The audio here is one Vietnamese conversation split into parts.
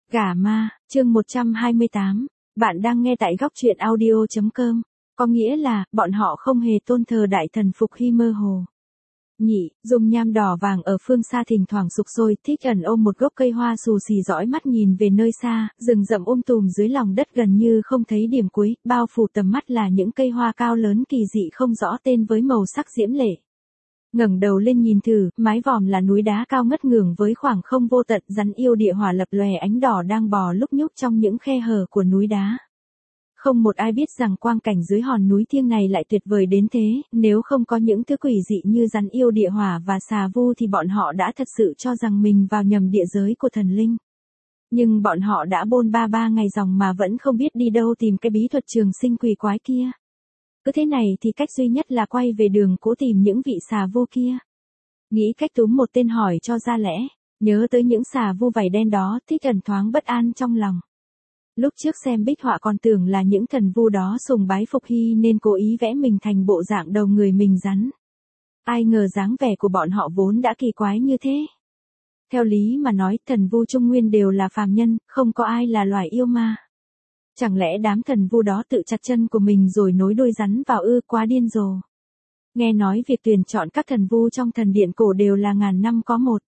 Gả ma, chương 128. Bạn đang nghe tại góc truyện audio.com. Có nghĩa là, bọn họ không hề tôn thờ đại thần Phục Hy mơ hồ. Nhị, dung nham đỏ vàng ở phương xa thỉnh thoảng sục sôi, Thích Ẩn ôm một gốc cây hoa xù xì dõi mắt nhìn về nơi xa, rừng rậm tùm dưới lòng đất gần như không thấy điểm cuối, bao phủ tầm mắt là những cây hoa cao lớn kỳ dị không rõ tên với màu sắc diễm lệ. Ngẩng đầu lên nhìn thử, mái vòm là núi đá cao ngất ngưởng với khoảng không vô tận, rắn yêu địa hỏa lập lòe ánh đỏ đang bò lúc nhúc trong những khe hở của núi đá. Không một ai biết rằng quang cảnh dưới hòn núi thiêng này lại tuyệt vời đến thế, nếu không có những thứ quỷ dị như rắn yêu địa hỏa và xà vu thì bọn họ đã thật sự cho rằng mình vào nhầm địa giới của thần linh. Nhưng bọn họ đã bôn ba ngày ròng mà vẫn không biết đi đâu tìm cái bí thuật trường sinh quỷ quái kia. Cứ thế này thì cách duy nhất là quay về đường cũ tìm những vị xà vu kia. Nghĩ cách túm một tên hỏi cho ra lẽ, nhớ tới những xà vu vảy đen đó, Thích Ẩn thoáng bất an trong lòng. Lúc trước xem bích họa còn tưởng là những thần vu đó sùng bái Phục Hy nên cố ý vẽ mình thành bộ dạng đầu người mình rắn. Ai ngờ dáng vẻ của bọn họ vốn đã kỳ quái như thế. Theo lý mà nói, thần vu Trung Nguyên đều là phàm nhân, không có ai là loài yêu ma. Chẳng lẽ đám thần vu đó tự chặt chân của mình rồi nối đuôi rắn vào ư, quá điên rồ. Nghe nói việc tuyển chọn các thần vu trong thần điện cổ đều là ngàn năm có một.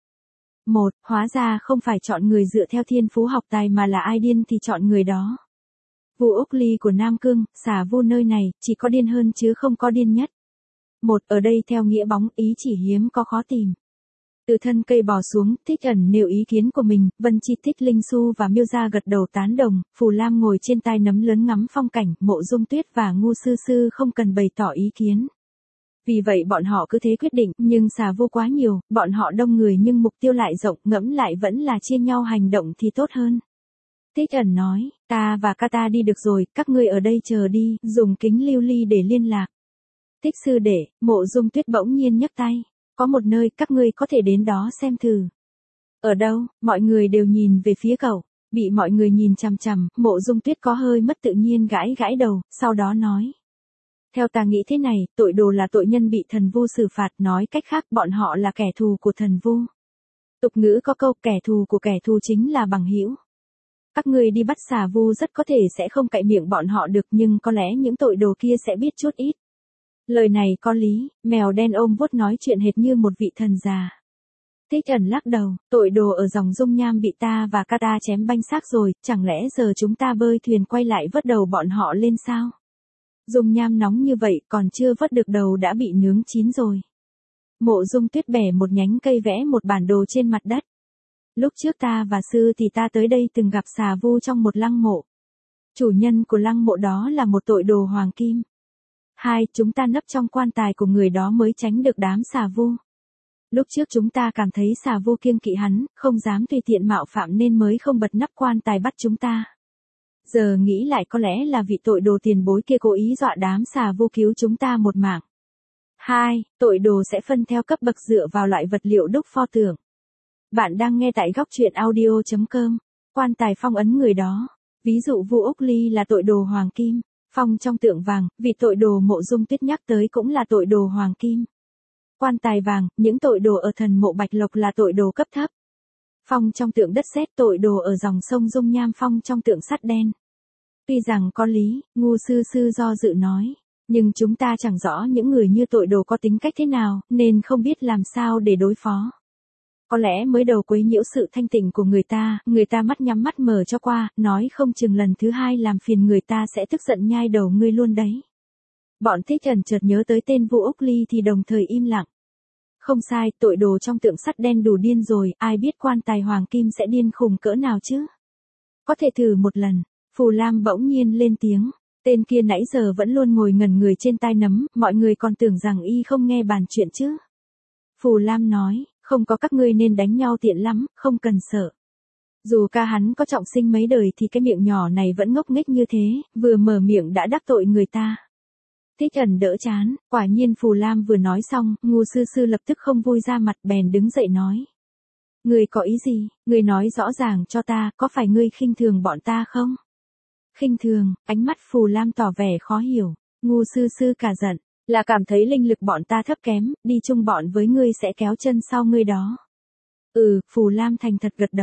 Hóa ra không phải chọn người dựa theo thiên phú học tài mà là ai điên thì chọn người đó. Vu Úc Ly của Nam Cương, xà vu nơi này, chỉ có điên hơn chứ không có điên nhất. Ở đây theo nghĩa bóng, ý chỉ hiếm có khó tìm. Từ thân cây bò xuống, Thích Ẩn nêu ý kiến của mình, Vân Chi, Thích Linh Xu và Miêu Gia gật đầu tán đồng, Phù Lam ngồi trên tai nấm lớn ngắm phong cảnh, Mộ Dung Tuyết và Ngu Sư Sư không cần bày tỏ ý kiến. Vì vậy bọn họ cứ thế quyết định, nhưng xà vu quá nhiều, bọn họ đông người nhưng mục tiêu lại rộng, ngẫm lại vẫn là chia nhau hành động thì tốt hơn. Thích Ẩn nói, ta và Kata đi được rồi, các ngươi ở đây chờ đi, dùng kính lưu ly để liên lạc. Thích sư đệ, Mộ Dung Tuyết bỗng nhiên nhấc tay. Có một nơi các ngươi có thể đến đó xem thử. Ở đâu? Mọi người đều nhìn về phía cậu. Bị mọi người nhìn chằm chằm, Mộ Dung Tuyết có hơi mất tự nhiên gãi đầu, sau đó nói. Theo ta nghĩ thế này, tội đồ là tội nhân bị thần vu xử phạt, nói cách khác bọn họ là kẻ thù của thần vu. Tục ngữ có câu kẻ thù của kẻ thù chính là bằng hữu. Các ngươi đi bắt xà vu rất có thể sẽ không cạy miệng bọn họ được, nhưng có lẽ những tội đồ kia sẽ biết chút ít. Lời này có lý, mèo đen ôm vuốt nói chuyện hệt như một vị thần già. Thích Ẩn lắc đầu, tội đồ ở dòng dung nham bị ta và Kata chém banh xác rồi, chẳng lẽ giờ chúng ta bơi thuyền quay lại vớt đầu bọn họ lên sao? Dung nham nóng như vậy còn chưa vớt được đầu đã bị nướng chín rồi. Mộ Dung Tuyết bẻ một nhánh cây vẽ một bản đồ trên mặt đất. Lúc trước ta và sư thì ta tới đây từng gặp xà vu trong một lăng mộ. Chủ nhân của lăng mộ đó là một tội đồ hoàng kim. 2. Chúng ta nấp trong quan tài của người đó mới tránh được đám xà vu. Lúc trước chúng ta cảm thấy xà vu kiêng kỵ hắn, không dám tùy tiện mạo phạm nên mới không bật nắp quan tài bắt chúng ta. Giờ nghĩ lại có lẽ là vị tội đồ tiền bối kia cố ý dọa đám xà vu cứu chúng ta một mạng. 2. Tội đồ sẽ phân theo cấp bậc dựa vào loại vật liệu đúc pho tượng. Bạn đang nghe tại góc truyện audio.com. Quan tài phong ấn người đó. Ví dụ Vu Úc Ly là tội đồ hoàng kim. Phong trong tượng vàng, vì tội đồ Mộ Dung Tuyết nhắc tới cũng là tội đồ hoàng kim. Quan tài vàng, những tội đồ ở thần mộ Bạch Lộc là tội đồ cấp thấp. Phong trong tượng đất sét, tội đồ ở dòng sông dung nham, phong trong tượng sắt đen. Tuy rằng có lý, Ngu Sư Sư do dự nói, nhưng chúng ta chẳng rõ những người như tội đồ có tính cách thế nào, nên không biết làm sao để đối phó. Có lẽ mới đầu quấy nhiễu sự thanh tịnh của người ta mắt nhắm mắt mở cho qua, nói không chừng lần thứ hai làm phiền người ta sẽ tức giận nhai đầu ngươi luôn đấy. Bọn Thích Ẩn chợt nhớ tới tên Vu Úc Ly thì đồng thời im lặng. Không sai, tội đồ trong tượng sắt đen đủ điên rồi, ai biết quan tài hoàng kim sẽ điên khùng cỡ nào chứ. Có thể thử một lần. Phù Lam bỗng nhiên lên tiếng. Tên kia nãy giờ vẫn luôn ngồi ngẩn người trên tai nấm, mọi người còn tưởng rằng y không nghe bàn chuyện chứ. Phù Lam nói, không có các ngươi nên đánh nhau tiện lắm, không cần sợ. Dù ca hắn có trọng sinh mấy đời thì cái miệng nhỏ này vẫn ngốc nghếch như thế, vừa mở miệng đã đắc tội người ta. Thích Ẩn đỡ chán, quả nhiên Phù Lam vừa nói xong, Ngu Sư Sư lập tức không vui ra mặt, bèn đứng dậy nói. Ngươi có ý gì, ngươi nói rõ ràng cho ta, có phải ngươi khinh thường bọn ta không? Khinh thường, ánh mắt Phù Lam tỏ vẻ khó hiểu, Ngu Sư Sư cả giận, là cảm thấy linh lực bọn ta thấp kém, đi chung bọn với ngươi sẽ kéo chân sau ngươi đó. Phù Lam thành thật gật đầu.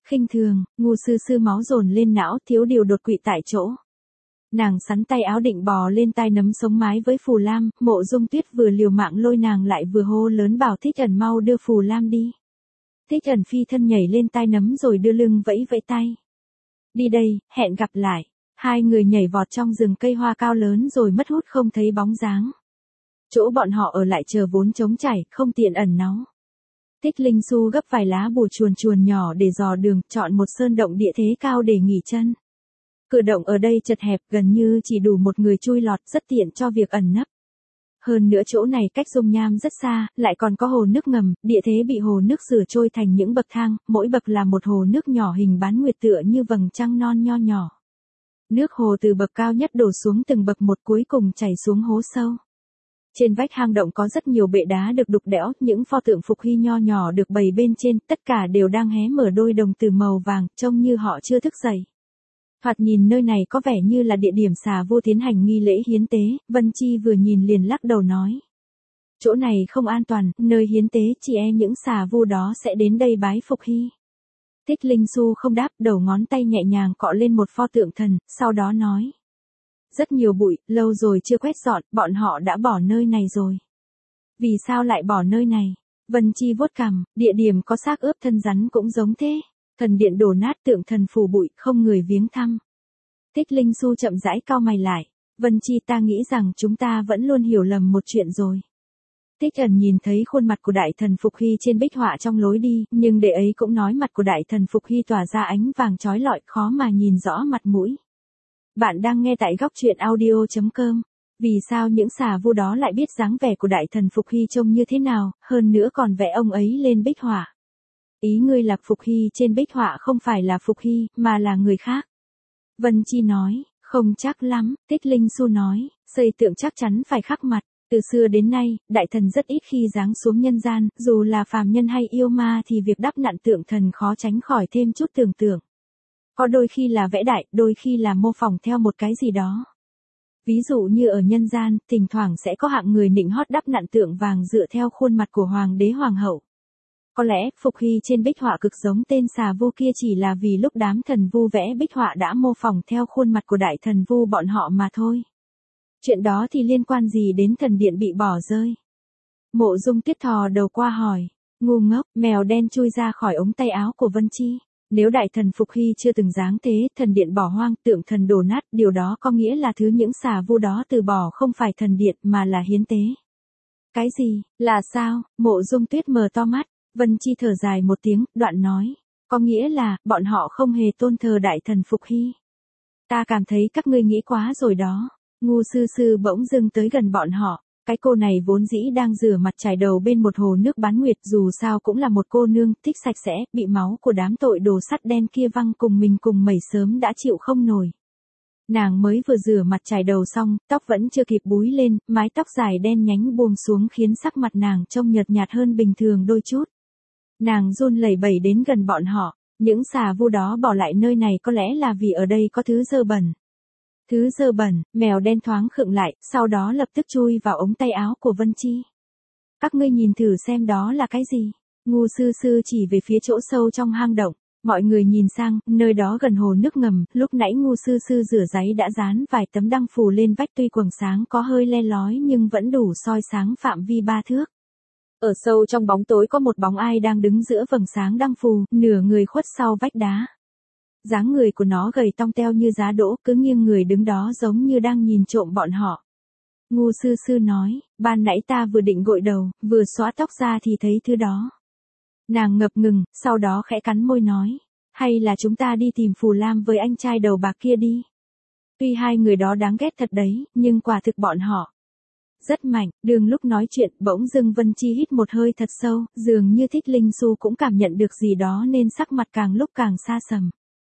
Khinh thường, ngu sư sư máu dồn lên não, thiếu điều đột quỵ tại chỗ. Nàng sắn tay áo định bò lên tai nấm sống mái với Phù Lam, Mộ Dung Tuyết vừa liều mạng lôi nàng lại vừa hô lớn bảo Thích Ẩn mau đưa Phù Lam đi. Thích Ẩn phi thân nhảy lên tai nấm rồi đưa lưng vẫy vẫy tay. Đi đây, hẹn gặp lại. Hai người nhảy vọt trong rừng cây hoa cao lớn rồi mất hút không thấy bóng dáng. Chỗ bọn họ ở lại chờ vốn trống trải, không tiện ẩn náu. Thích Linh Xu gấp vài lá bùa chuồn chuồn nhỏ để dò đường, chọn một sơn động địa thế cao để nghỉ chân. Cửa động ở đây chật hẹp, gần như chỉ đủ một người chui lọt, rất tiện cho việc ẩn nấp. Hơn nữa chỗ này cách dung nham rất xa, lại còn có hồ nước ngầm, địa thế bị hồ nước rửa trôi thành những bậc thang, mỗi bậc là một hồ nước nhỏ hình bán nguyệt tựa như vầng trăng non nho nhỏ. Nước hồ từ bậc cao nhất đổ xuống từng bậc một cuối cùng chảy xuống hố sâu. Trên vách hang động có rất nhiều bệ đá được đục đẽo, những pho tượng Phục Hy nho nhỏ được bày bên trên, tất cả đều đang hé mở đôi đồng tử màu vàng, trông như họ chưa thức dậy. Thoạt nhìn nơi này có vẻ như là địa điểm xà vu tiến hành nghi lễ hiến tế, Vân Chi vừa nhìn liền lắc đầu nói. Chỗ này không an toàn, nơi hiến tế chỉ e những xà vu đó sẽ đến đây bái Phục Hy. Thích Linh Xu không đáp, đầu ngón tay nhẹ nhàng cọ lên một pho tượng thần, sau đó nói. Rất nhiều bụi, lâu rồi chưa quét dọn, bọn họ đã bỏ nơi này rồi. Vì sao lại bỏ nơi này? Vân Chi vuốt cằm, địa điểm có xác ướp thân rắn cũng giống thế. Thần điện đổ nát, tượng thần phủ bụi, không người viếng thăm. Thích Linh Xu chậm rãi cau mày lại. Vân Chi, ta nghĩ rằng chúng ta vẫn luôn hiểu lầm một chuyện rồi. Thích Ẩn nhìn thấy khuôn mặt của đại thần Phục Hy trên bích họa trong lối đi, nhưng để ấy cũng nói mặt của đại thần Phục Hy tỏa ra ánh vàng chói lọi, khó mà nhìn rõ mặt mũi. Bạn đang nghe tại góc truyện audio.com. Vì sao những xà vu đó lại biết dáng vẻ của đại thần Phục Hy trông như thế nào, hơn nữa còn vẽ ông ấy lên bích họa? Ý ngươi là Phục Hy trên bích họa không phải là Phục Hy, mà là người khác. Vân Chi nói, không chắc lắm. Thích Linh Xu nói, xây tượng chắc chắn phải khắc mặt. Từ xưa đến nay, đại thần rất ít khi giáng xuống nhân gian, dù là phàm nhân hay yêu ma thì việc đắp nặn tượng thần khó tránh khỏi thêm chút tưởng tượng. Có đôi khi là vẽ đại, đôi khi là mô phỏng theo một cái gì đó. Ví dụ như ở nhân gian, thỉnh thoảng sẽ có hạng người nịnh hót đắp nặn tượng vàng dựa theo khuôn mặt của hoàng đế hoàng hậu. Có lẽ, Phục Hy trên bích họa cực giống tên xà vu kia chỉ là vì lúc đám thần vu vẽ bích họa đã mô phỏng theo khuôn mặt của đại thần vu bọn họ mà thôi. Chuyện đó thì liên quan gì đến thần điện bị bỏ rơi? Mộ Dung Tuyết thò đầu qua hỏi. Ngu ngốc, mèo đen chui ra khỏi ống tay áo của Vân Chi. Nếu đại thần Phục Hy chưa từng giáng thế, thần điện bỏ hoang, tượng thần đổ nát, điều đó có nghĩa là thứ những xà vu đó từ bỏ không phải thần điện mà là hiến tế. Cái gì, là sao? Mộ Dung Tuyết mở to mắt. Vân Chi thở dài một tiếng, đoạn nói. Có nghĩa là, bọn họ không hề tôn thờ đại thần Phục Hy. Ta cảm thấy các ngươi nghĩ quá rồi đó. Ngu sư sư bỗng dưng tới gần bọn họ. Cái cô này vốn dĩ đang rửa mặt chải đầu bên một hồ nước bán nguyệt, dù sao cũng là một cô nương, thích sạch sẽ, bị máu của đám tội đồ sắt đen kia văng cùng mình cùng mẩy sớm đã chịu không nổi. Nàng mới vừa rửa mặt chải đầu xong, tóc vẫn chưa kịp búi lên, mái tóc dài đen nhánh buông xuống khiến sắc mặt nàng trông nhợt nhạt hơn bình thường đôi chút. Nàng run lẩy bẩy đến gần bọn họ, những xà vu đó bỏ lại nơi này có lẽ là vì ở đây có thứ dơ bẩn. Thứ dơ bẩn, mèo đen thoáng khựng lại, sau đó lập tức chui vào ống tay áo của Vân Chi. Các ngươi nhìn thử xem đó là cái gì? Ngu sư sư chỉ về phía chỗ sâu trong hang động. Mọi người nhìn sang, nơi đó gần hồ nước ngầm, lúc nãy ngu sư sư rửa giấy đã dán vài tấm đăng phù lên vách, tuy quầng sáng có hơi le lói nhưng vẫn đủ soi sáng phạm vi 3 thước. Ở sâu trong bóng tối có một bóng ai đang đứng giữa vầng sáng đăng phù, nửa người khuất sau vách đá. Dáng người của nó gầy tong teo như giá đỗ, cứ nghiêng người đứng đó giống như đang nhìn trộm bọn họ. Ngu sư sư nói, ban nãy ta vừa định gội đầu, vừa xóa tóc ra thì thấy thứ đó. Nàng ngập ngừng, sau đó khẽ cắn môi nói, hay là chúng ta đi tìm Phù Lam với anh trai đầu bạc kia đi. Tuy hai người đó đáng ghét thật đấy, nhưng quả thực bọn họ rất mạnh. Đường lúc nói chuyện, bỗng dưng Vân Chi hít một hơi thật sâu, dường như Thích Linh Xu cũng cảm nhận được gì đó nên sắc mặt càng lúc càng xa sầm.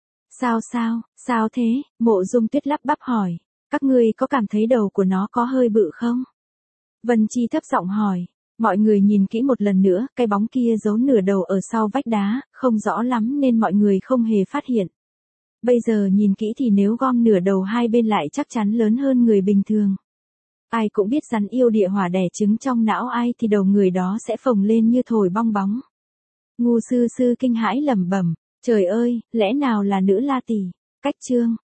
Sao thế? Mộ Dung Tuyết lắp bắp hỏi. Các ngươi có cảm thấy đầu của nó có hơi bự không? Vân Chi thấp giọng hỏi. Mọi người nhìn kỹ một lần nữa, cái bóng kia giấu nửa đầu ở sau vách đá, không rõ lắm nên mọi người không hề phát hiện. Bây giờ nhìn kỹ thì nếu gom nửa đầu hai bên lại chắc chắn lớn hơn người bình thường. Ai cũng biết rắn yêu địa hỏa đẻ trứng trong não ai thì đầu người đó sẽ phồng lên như thổi bong bóng. Ngu sư sư kinh hãi lẩm bẩm, Trời ơi, lẽ nào là nữ La Tỷ? Cách chương